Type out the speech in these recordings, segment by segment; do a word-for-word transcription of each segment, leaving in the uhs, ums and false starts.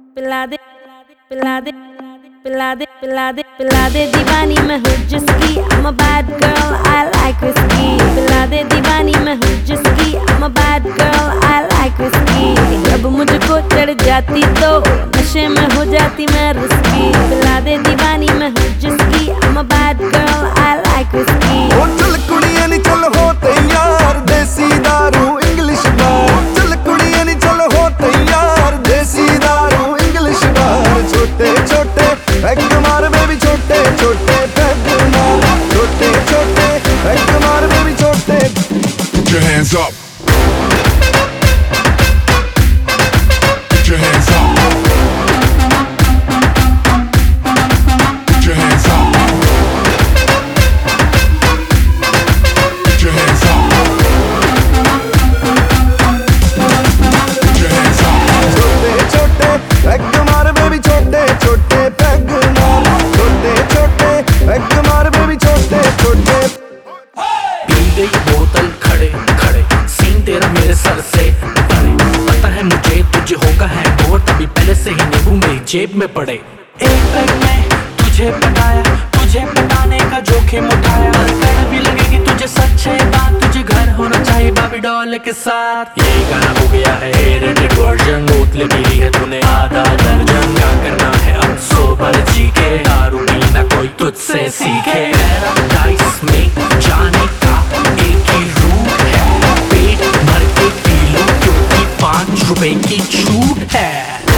पिला दे पिला दे पिला दे पिला दे पिला दे दीवानी मैं हूँ जिसकी I'm a bad girl I like whiskey पिला दे दीवानी मैं हूँ जिसकी I'm a bad girl I like whiskey जब मुझको चढ़ जाती तो नशे में हो जाती मैं रिस्की पिला दे दीवानी मैं हूँ जिसकी I'm a bad girl I like whiskey ओ चल कुड़ियां नी चल हो तैयार देसी दारू इंग्लिश बार चल कुड़ियां नी चल हो तैयार देसी दारू इंग्लिश बार छोटे छोटे पैग मार बेबी छोटे छोटे पैग मार छोटे छोटे पैग मार बेबी छोटे Put your hands up. Put your hands up. Put your hands up. Put your hands up. Put your hands up. छोटे छोटे पैग मार बेबी छोटे छोटे पैग मार छोटे छोटे पैग मार बेबी छोटे छोटे पी गई बोतल खड़े खड़े सीन तेरा मेरे सर से परे पता है मुझे तुझे होगा है और तभी पहले से ही नींबू मेरी जेब में पड़े एक पैग में तुझे पटाया तुझे पटाने का जोखिम उठाया कड़वी लगेगी तुझे सच्चे बात तुझे घर होना चाहिए बाबी डॉल के साथ ये गाना हो गया है रेटेड वर्जन बोतलें पी ली है तूने आधा दर्जन क्या करना है अब सोबर जी के दारू पीना कोई तुझसे सीखे पैराडाइज में जाने का एक ही रूट है पेट भर के पी लो क्योंकि पाँच रुपए की छूट है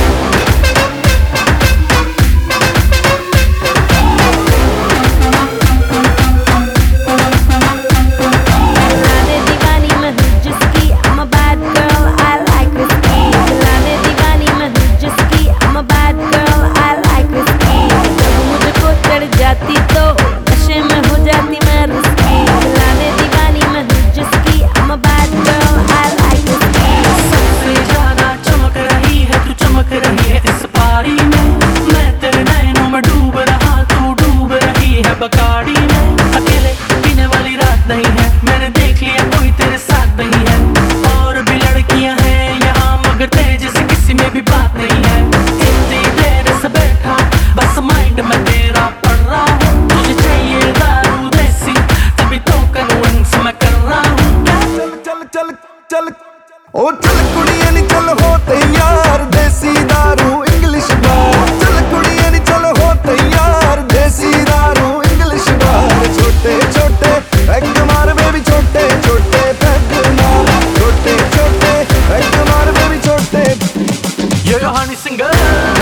बकाड़ी में अकेले पीने वाली रात नहीं है मैंने देख लिया कोई तेरे साथ नहीं है और भी लड़कियां हैं यहाँ मगर तेरे जैसे किसी में भी बात नहीं है इतनी देर से बैठा बस माइंड में तेरा पड़ रहा हूँ तुझे चाहिए दारू देसी तभी तो कन्विंस मैं कर रहा हूँ चल चल चल चल ओ चल कुड़ियां नी चल हो तैयार देसी दारू इंग्लिश बार चल कुड़ियां नी चल हो तैयार देसी दारू इंग्लिश बार छोटे छोटे पैग मार बेबी छोटे छोटे पैग मार छोटे छोटे पैग मार बेबी छोटे ये कहानी सिंगर